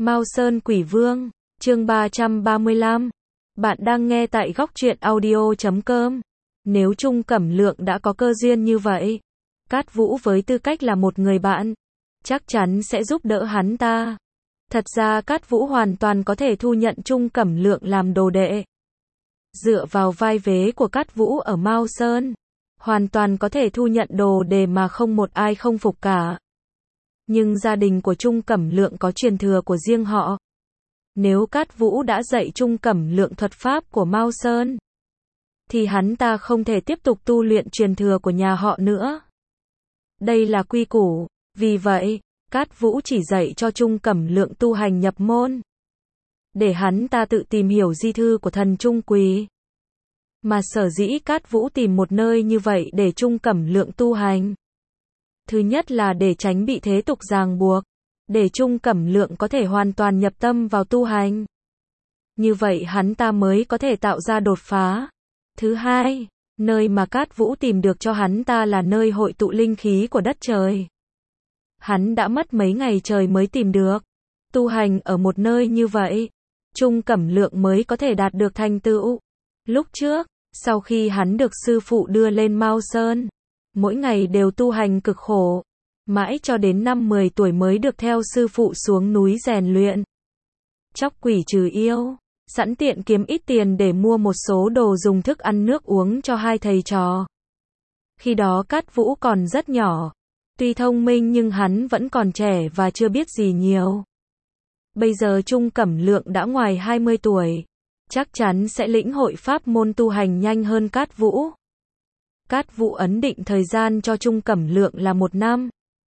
Mao Sơn Quỷ Vương, chương 335. Bạn đang nghe tại góc truyện audio.com. Nếu Chung Cẩm Lượng đã có cơ duyên như vậy, Cát Vũ với tư cách là một người bạn, chắc chắn sẽ giúp đỡ hắn ta. Thật ra Cát Vũ hoàn toàn có thể thu nhận Chung Cẩm Lượng làm đồ đệ. Dựa vào vai vế của Cát Vũ ở Mao Sơn, hoàn toàn có thể thu nhận đồ đệ mà không một ai không phục cả. Nhưng gia đình của Chung Cẩm Lượng có truyền thừa của riêng họ. Nếu Cát Vũ đã dạy Chung Cẩm Lượng thuật pháp của Mao Sơn, thì hắn ta không thể tiếp tục tu luyện truyền thừa của nhà họ nữa. Đây là quy củ, vì vậy, Cát Vũ chỉ dạy cho Chung Cẩm Lượng tu hành nhập môn, để hắn ta tự tìm hiểu di thư của thần Chung Quỳ. Mà sở dĩ Cát Vũ tìm một nơi như vậy để Chung Cẩm Lượng tu hành, thứ nhất là để tránh bị thế tục ràng buộc, để Chung Cẩm Lượng có thể hoàn toàn nhập tâm vào tu hành. Như vậy hắn ta mới có thể tạo ra đột phá. Thứ hai, nơi mà Cát Vũ tìm được cho hắn ta là nơi hội tụ linh khí của đất trời. Hắn đã mất mấy ngày trời mới tìm được. Tu hành ở một nơi như vậy, Chung Cẩm Lượng mới có thể đạt được thành tựu. Lúc trước, sau khi hắn được sư phụ đưa lên Mao Sơn, mỗi ngày đều tu hành cực khổ, mãi cho đến năm 10 tuổi mới được theo sư phụ xuống núi rèn luyện. Chóc quỷ trừ yêu, sẵn tiện kiếm ít tiền để mua một số đồ dùng thức ăn nước uống cho hai thầy trò. Khi đó Cát Vũ còn rất nhỏ, tuy thông minh nhưng hắn vẫn còn trẻ và chưa biết gì nhiều. Bây giờ Chung Cẩm Lượng đã ngoài 20 tuổi, chắc chắn sẽ lĩnh hội pháp môn tu hành nhanh hơn Cát Vũ. Cát Vũ ấn định thời gian cho Chung Cẩm Lượng là 1 năm.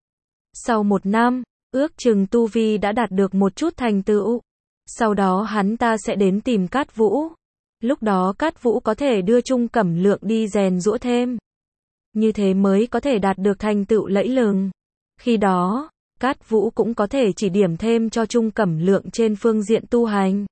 Sau 1 năm, ước chừng tu vi đã đạt được một chút thành tựu. Sau đó hắn ta sẽ đến tìm Cát Vũ. Lúc đó Cát Vũ có thể đưa Chung Cẩm Lượng đi rèn giũa thêm. Như thế mới có thể đạt được thành tựu lẫy lừng. Khi đó, Cát Vũ cũng có thể chỉ điểm thêm cho Chung Cẩm Lượng trên phương diện tu hành.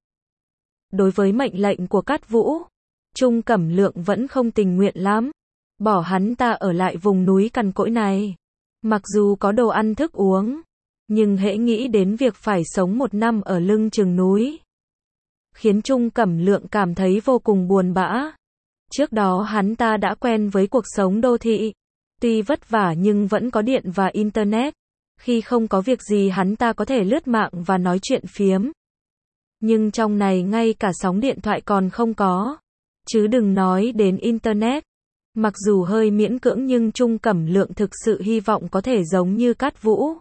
Đối với mệnh lệnh của Cát Vũ, Chung Cẩm Lượng vẫn không tình nguyện lắm. Bỏ hắn ta ở lại vùng núi cằn cỗi này. Mặc dù có đồ ăn thức uống, nhưng hễ nghĩ đến việc phải sống 1 năm ở lưng chừng núi, khiến Chung Cẩm Lượng cảm thấy vô cùng buồn bã. Trước đó hắn ta đã quen với cuộc sống đô thị, tuy vất vả nhưng vẫn có điện và internet. Khi không có việc gì hắn ta có thể lướt mạng và nói chuyện phiếm. Nhưng trong này ngay cả sóng điện thoại còn không có, chứ đừng nói đến internet. Mặc dù hơi miễn cưỡng nhưng Chung Cẩm Lượng thực sự hy vọng có thể giống như Cát Vũ,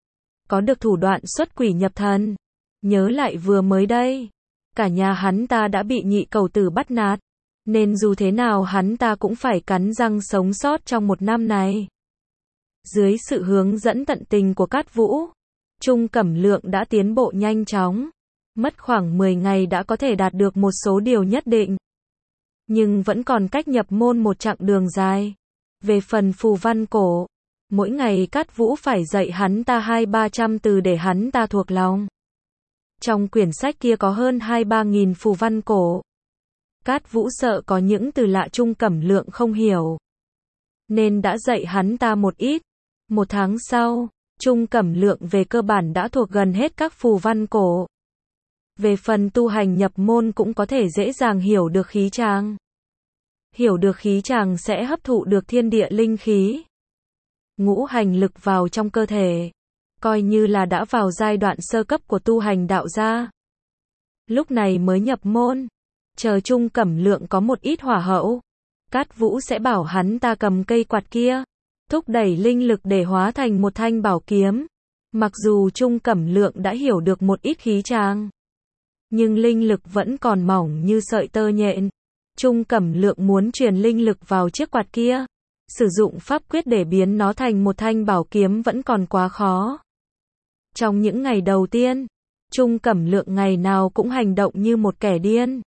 có được thủ đoạn xuất quỷ nhập thần. Nhớ lại vừa mới đây, cả nhà hắn ta đã bị nhị cầu tử bắt nạt, nên dù thế nào hắn ta cũng phải cắn răng sống sót trong 1 năm này. Dưới sự hướng dẫn tận tình của Cát Vũ, Chung Cẩm Lượng đã tiến bộ nhanh chóng. Mất khoảng 10 ngày đã có thể đạt được một số điều nhất định. Nhưng vẫn còn cách nhập môn một chặng đường dài. Về phần phù văn cổ, mỗi ngày Cát Vũ phải dạy hắn ta 200-300 từ để hắn ta thuộc lòng. Trong quyển sách kia có hơn 2-3 nghìn phù văn cổ. Cát Vũ sợ có những từ lạ Chung Cẩm Lượng không hiểu, nên đã dạy hắn ta một ít. 1 tháng sau, Chung Cẩm Lượng về cơ bản đã thuộc gần hết các phù văn cổ. Về phần tu hành nhập môn cũng có thể dễ dàng hiểu được khí tràng. Hiểu được khí tràng sẽ hấp thụ được thiên địa linh khí, ngũ hành lực vào trong cơ thể, coi như là đã vào giai đoạn sơ cấp của tu hành đạo gia. Lúc này mới nhập môn, chờ Chung Cẩm Lượng có một ít hỏa hậu, Cát Vũ sẽ bảo hắn ta cầm cây quạt kia, thúc đẩy linh lực để hóa thành một thanh bảo kiếm. Mặc dù Chung Cẩm Lượng đã hiểu được một ít khí tràng, nhưng linh lực vẫn còn mỏng như sợi tơ nhện. Chung Cẩm Lượng muốn truyền linh lực vào chiếc quạt kia, sử dụng pháp quyết để biến nó thành một thanh bảo kiếm vẫn còn quá khó. Trong những ngày đầu tiên, Chung Cẩm Lượng ngày nào cũng hành động như một kẻ điên.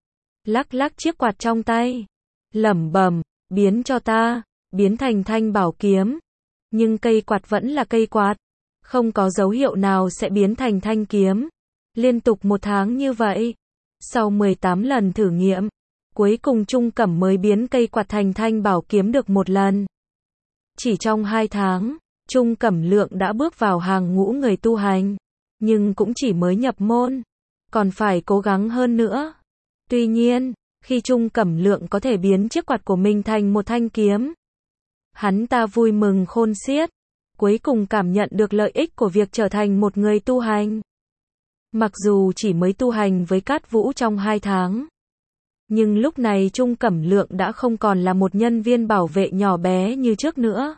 Lắc lắc chiếc quạt trong tay, lẩm bẩm, biến cho ta, biến thành thanh bảo kiếm. Nhưng cây quạt vẫn là cây quạt, không có dấu hiệu nào sẽ biến thành thanh kiếm. Liên tục 1 tháng như vậy, sau 18 lần thử nghiệm, cuối cùng Chung Cẩm mới biến cây quạt thành thanh bảo kiếm được 1 lần. Chỉ trong 2 tháng, Chung Cẩm Lượng đã bước vào hàng ngũ người tu hành. nhưng cũng chỉ mới nhập môn, còn phải cố gắng hơn nữa. Tuy nhiên, khi Trung Cẩm Lượng có thể biến chiếc quạt của mình thành một thanh kiếm, hắn ta vui mừng khôn xiết, cuối cùng cảm nhận được lợi ích của việc trở thành một người tu hành. Mặc dù chỉ mới tu hành với Cát Vũ trong 2 tháng, nhưng lúc này Trung Cẩm Lượng đã không còn là một nhân viên bảo vệ nhỏ bé như trước nữa.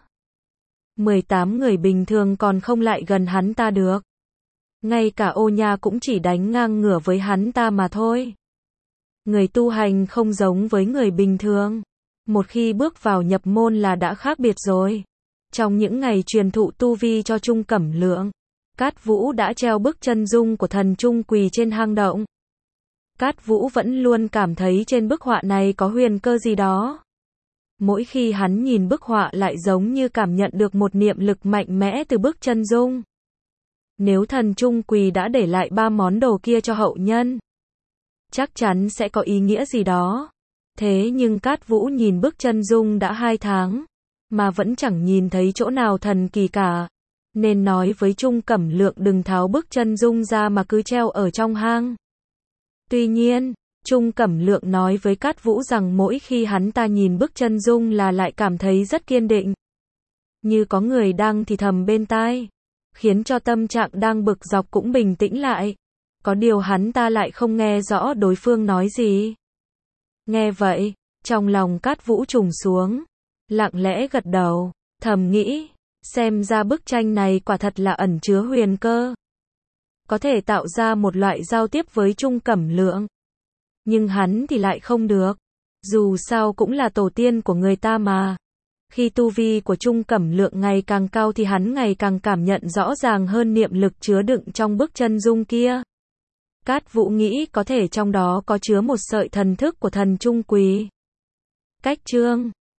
18 người bình thường còn không lại gần hắn ta được. Ngay cả Ô Nha cũng chỉ đánh ngang ngửa với hắn ta mà thôi. Người tu hành không giống với người bình thường. Một khi bước vào nhập môn là đã khác biệt rồi. Trong những ngày truyền thụ tu vi cho Trung Cẩm Lượng, Cát Vũ đã treo bức chân dung của thần Trung quỳ trên hang động. Cát Vũ vẫn luôn cảm thấy trên bức họa này có huyền cơ gì đó. Mỗi khi hắn nhìn bức họa lại giống như cảm nhận được một niệm lực mạnh mẽ từ bức chân dung. Nếu thần Trung quỳ đã để lại 3 món đồ kia cho hậu nhân, chắc chắn sẽ có ý nghĩa gì đó. Thế nhưng Cát Vũ nhìn bức chân dung đã 2 tháng, mà vẫn chẳng nhìn thấy chỗ nào thần kỳ cả. Nên nói với Trung Cẩm Lượng đừng tháo bức chân dung ra mà cứ treo ở trong hang. Tuy nhiên, Trung Cẩm Lượng nói với Cát Vũ rằng mỗi khi hắn ta nhìn bức chân dung là lại cảm thấy rất kiên định. Như có người đang thì thầm bên tai, khiến cho tâm trạng đang bực dọc cũng bình tĩnh lại. Có điều hắn ta lại không nghe rõ đối phương nói gì. Nghe vậy, trong lòng Cát Vũ trùng xuống, lặng lẽ gật đầu, thầm nghĩ, xem ra bức tranh này quả thật là ẩn chứa huyền cơ. Có thể tạo ra một loại giao tiếp với Trung Cẩm Lượng. Nhưng hắn thì lại không được. Dù sao cũng là tổ tiên của người ta mà. Khi tu vi của Trung Cẩm Lượng ngày càng cao thì hắn ngày càng cảm nhận rõ ràng hơn niệm lực chứa đựng trong bức chân dung kia. Cát Vũ nghĩ có thể trong đó có chứa một sợi thần thức của thần Trung quỳ. Cách chương